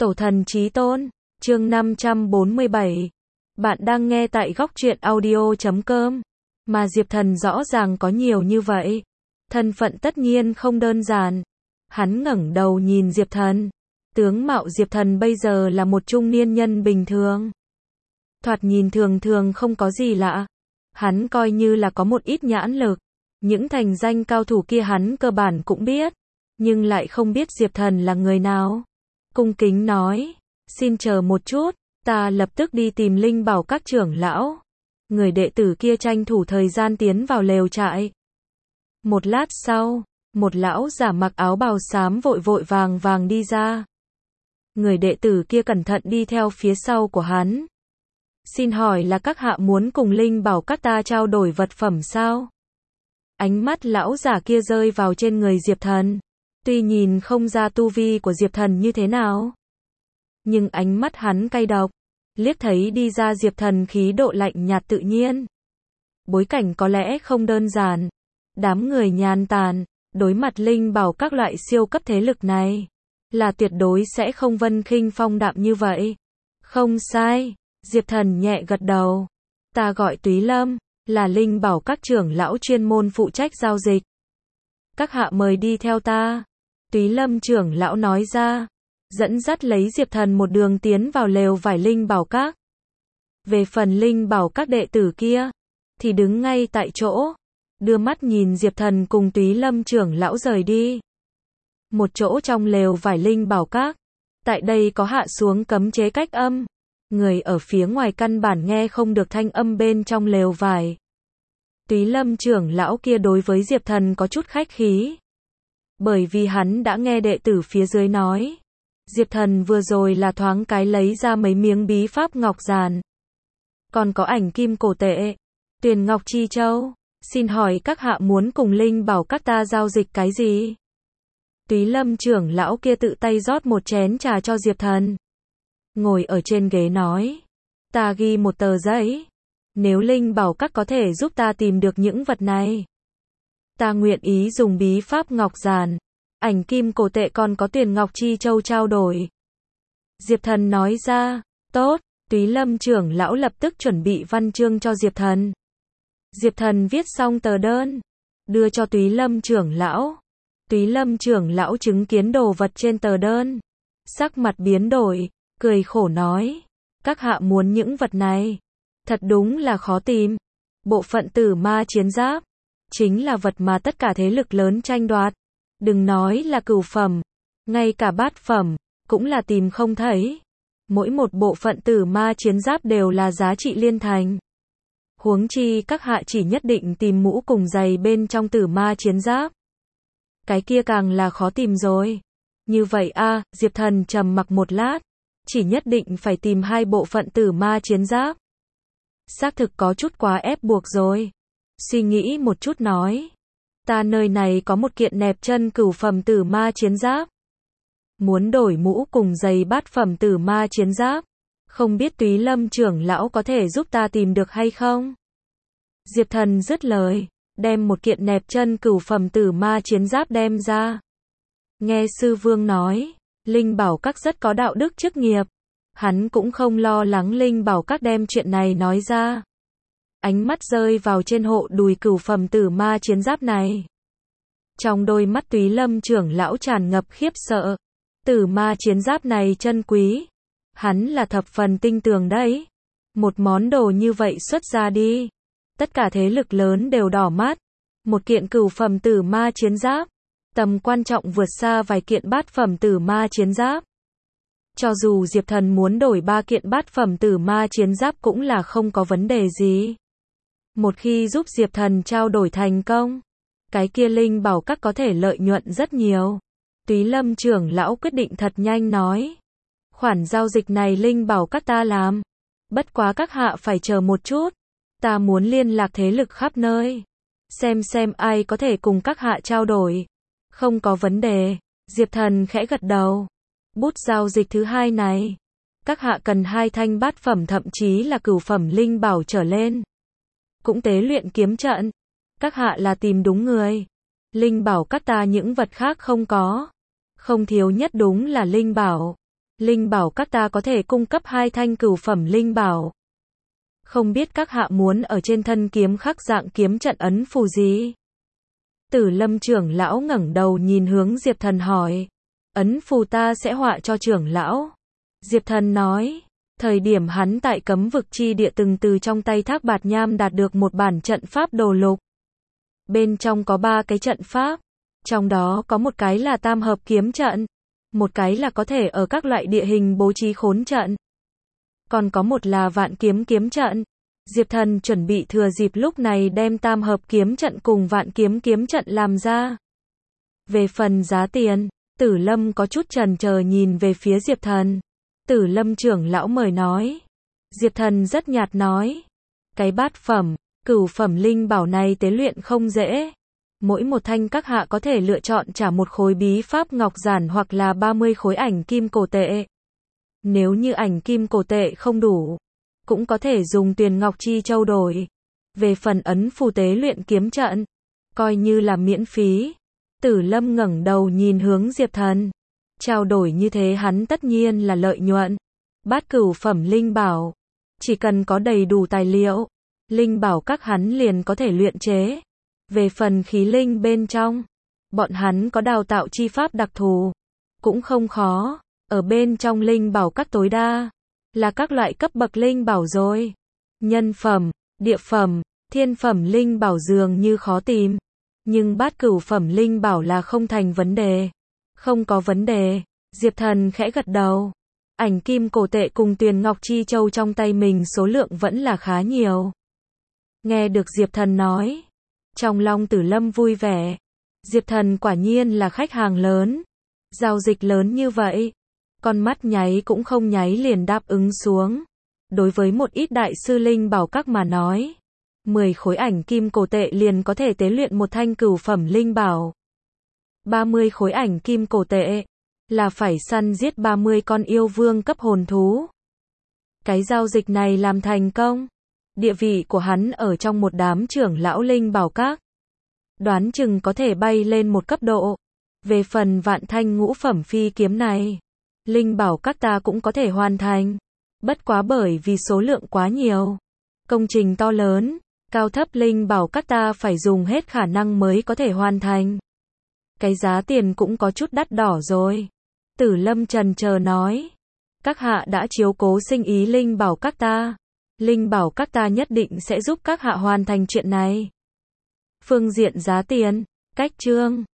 Tổ thần chí tôn, chương 547. Bạn đang nghe tại góc truyện audio.com. Mà Diệp Thần rõ ràng có nhiều như vậy. Thân phận tất nhiên không đơn giản. Hắn ngẩng đầu nhìn Diệp Thần. Tướng mạo Diệp Thần bây giờ là một trung niên nhân bình thường. Thoạt nhìn thường thường không có gì lạ. Hắn coi như là có một ít nhãn lực. Những thành danh cao thủ kia hắn cơ bản cũng biết. Nhưng lại không biết Diệp Thần là người nào. Cung kính nói, xin chờ một chút, ta lập tức đi tìm Linh Bảo các trưởng lão. Người đệ tử kia tranh thủ thời gian tiến vào lều trại. Một lát sau, một lão giả mặc áo bào xám vội vội vàng vàng đi ra. Người đệ tử kia cẩn thận đi theo phía sau của hắn. Xin hỏi là các hạ muốn cùng Linh Bảo các ta trao đổi vật phẩm sao? Ánh mắt lão giả kia rơi vào trên người Diệp Thần. Tuy nhìn không ra tu vi của Diệp Thần như thế nào, nhưng ánh mắt hắn cay độc, liếc thấy đi ra Diệp Thần khí độ lạnh nhạt tự nhiên. Bối cảnh có lẽ không đơn giản. Đám người nhàn tản, đối mặt Linh Bảo các loại siêu cấp thế lực này, là tuyệt đối sẽ không vân khinh phong đạm như vậy. Không sai, Diệp Thần nhẹ gật đầu. Ta gọi Túy Lâm, là Linh Bảo các trưởng lão chuyên môn phụ trách giao dịch. Các hạ mời đi theo ta. Túy Lâm trưởng lão nói ra, dẫn dắt lấy Diệp Thần một đường tiến vào lều vải Linh Bảo các. Về phần Linh Bảo các đệ tử kia, thì đứng ngay tại chỗ, đưa mắt nhìn Diệp Thần cùng Túy Lâm trưởng lão rời đi. Một chỗ trong lều vải Linh Bảo các, tại đây có hạ xuống cấm chế cách âm. Người ở phía ngoài căn bản nghe không được thanh âm bên trong lều vải. Túy Lâm trưởng lão kia đối với Diệp Thần có chút khách khí. Bởi vì hắn đã nghe đệ tử phía dưới nói, Diệp Thần vừa rồi là thoáng cái lấy ra mấy miếng bí pháp ngọc giàn. Còn có ảnh kim cổ tệ, tuyền ngọc chi châu. Xin hỏi các hạ muốn cùng Linh Bảo các ta giao dịch cái gì? Túy Lâm trưởng lão kia tự tay rót một chén trà cho Diệp Thần. Ngồi ở trên ghế nói, ta ghi một tờ giấy. Nếu Linh Bảo các có thể giúp ta tìm được những vật này, ta nguyện ý dùng bí pháp ngọc giàn, ảnh kim cổ tệ còn có tuyền ngọc chi châu trao đổi. Diệp Thần nói ra, tốt. Túy Lâm trưởng lão lập tức chuẩn bị văn chương cho Diệp Thần. Diệp Thần viết xong tờ đơn, đưa cho Túy Lâm trưởng lão. Túy Lâm trưởng lão chứng kiến đồ vật trên tờ đơn, sắc mặt biến đổi, cười khổ nói, các hạ muốn những vật này, thật đúng là khó tìm. Bộ phận tử ma chiến giáp, chính là vật mà tất cả thế lực lớn tranh đoạt. Đừng nói là cửu phẩm, ngay cả bát phẩm, cũng là tìm không thấy. Mỗi một bộ phận tử ma chiến giáp đều là giá trị liên thành. Huống chi các hạ chỉ nhất định tìm mũ cùng giày bên trong tử ma chiến giáp. Cái kia càng là khó tìm rồi. Như vậy a, Diệp Thần trầm mặc một lát. Chỉ nhất định phải tìm hai bộ phận tử ma chiến giáp. Xác thực có chút quá ép buộc rồi. Suy nghĩ một chút nói, ta nơi này có một kiện nẹp chân cửu phẩm tử ma chiến giáp. Muốn đổi mũ cùng giày bát phẩm tử ma chiến giáp. Không biết Túy Lâm trưởng lão có thể giúp ta tìm được hay không? Diệp Thần dứt lời, đem một kiện nẹp chân cửu phẩm tử ma chiến giáp đem ra. Nghe sư vương nói, Linh Bảo các rất có đạo đức chức nghiệp. Hắn cũng không lo lắng Linh Bảo các đem chuyện này nói ra. Ánh mắt rơi vào trên hộ đùi cửu phẩm tử ma chiến giáp này. Trong đôi mắt Túy Lâm trưởng lão tràn ngập khiếp sợ. Tử ma chiến giáp này chân quý. Hắn là thập phần tinh tường đấy. Một món đồ như vậy xuất ra đi, tất cả thế lực lớn đều đỏ mắt. Một kiện cửu phẩm tử ma chiến giáp, tầm quan trọng vượt xa vài kiện bát phẩm tử ma chiến giáp. Cho dù Diệp Thần muốn đổi 3 kiện bát phẩm tử ma chiến giáp cũng là không có vấn đề gì. Một khi giúp Diệp Thần trao đổi thành công, cái kia Linh Bảo các có thể lợi nhuận rất nhiều. Túy Lâm trưởng lão quyết định thật nhanh nói, khoản giao dịch này Linh Bảo các ta làm. Bất quá các hạ phải chờ một chút. Ta muốn liên lạc thế lực khắp nơi, xem ai có thể cùng các hạ trao đổi. Không có vấn đề. Diệp Thần khẽ gật đầu. Bút giao dịch thứ hai này, các hạ cần 2 thanh bát phẩm thậm chí là cửu phẩm linh bảo trở lên. Cũng tế luyện kiếm trận. Các hạ là tìm đúng người. Linh bảo các ta những vật khác không có. Không thiếu nhất đúng là linh bảo. Linh bảo các ta có thể cung cấp 2 thanh cửu phẩm linh bảo. Không biết các hạ muốn ở trên thân kiếm khắc dạng kiếm trận ấn phù gì? Tử Lâm trưởng lão ngẩng đầu nhìn hướng Diệp Thần hỏi. Ấn phù ta sẽ họa cho trưởng lão. Diệp Thần nói. Thời điểm hắn tại cấm vực chi địa từng từ trong tay Thác Bạt Nham đạt được một bản trận pháp đồ lục. Bên trong có 3 cái trận pháp. Trong đó có một cái là tam hợp kiếm trận. Một cái là có thể ở các loại địa hình bố trí khốn trận. Còn có một là vạn kiếm kiếm trận. Diệp Thần chuẩn bị thừa dịp lúc này đem tam hợp kiếm trận cùng vạn kiếm kiếm trận làm ra. Về phần giá tiền, Tử Lâm có chút chần chờ nhìn về phía Diệp Thần. Tử Lâm trưởng lão mời nói. Diệp Thần rất nhạt nói. Cái bát phẩm, cửu phẩm linh bảo này tế luyện không dễ. Mỗi một thanh các hạ có thể lựa chọn trả một khối bí pháp ngọc giản hoặc là 30 khối ảnh kim cổ tệ. Nếu như ảnh kim cổ tệ không đủ, cũng có thể dùng tiền ngọc chi châu đổi. Về phần ấn phù tế luyện kiếm trận, coi như là miễn phí. Tử Lâm ngẩng đầu nhìn hướng Diệp Thần. Trao đổi như thế hắn tất nhiên là lợi nhuận. Bát cửu phẩm linh bảo, chỉ cần có đầy đủ tài liệu, linh bảo các hắn liền có thể luyện chế. Về phần khí linh bên trong, bọn hắn có đào tạo chi pháp đặc thù, cũng không khó. Ở bên trong linh bảo các tối đa là các loại cấp bậc linh bảo rồi. Nhân phẩm, địa phẩm, thiên phẩm linh bảo dường như khó tìm, nhưng bát cửu phẩm linh bảo là không thành vấn đề. Không có vấn đề. Diệp Thần khẽ gật đầu. Ảnh kim cổ tệ cùng tuyền ngọc chi châu trong tay mình số lượng vẫn là khá nhiều. Nghe được Diệp Thần nói, trong lòng Tử Lâm vui vẻ. Diệp Thần quả nhiên là khách hàng lớn. Giao dịch lớn như vậy, con mắt nháy cũng không nháy liền đáp ứng xuống. Đối với một ít đại sư linh bảo các mà nói, 10 khối ảnh kim cổ tệ liền có thể tế luyện một thanh cửu phẩm linh bảo. 30 khối ảnh kim cổ tệ là phải săn giết 30 con yêu vương cấp hồn thú. Cái giao dịch này làm thành công, địa vị của hắn ở trong một đám trưởng lão linh bảo các, đoán chừng có thể bay lên một cấp độ. Về phần vạn thanh ngũ phẩm phi kiếm này, linh bảo các ta cũng có thể hoàn thành. Bất quá bởi vì số lượng quá nhiều, công trình to lớn, cao thấp linh bảo các ta phải dùng hết khả năng mới có thể hoàn thành. Cái giá tiền cũng có chút đắt đỏ rồi. Tử Lâm chần chờ nói. Các hạ đã chiếu cố sinh ý linh bảo các ta. Linh bảo các ta nhất định sẽ giúp các hạ hoàn thành chuyện này. Phương diện giá tiền, cách chương.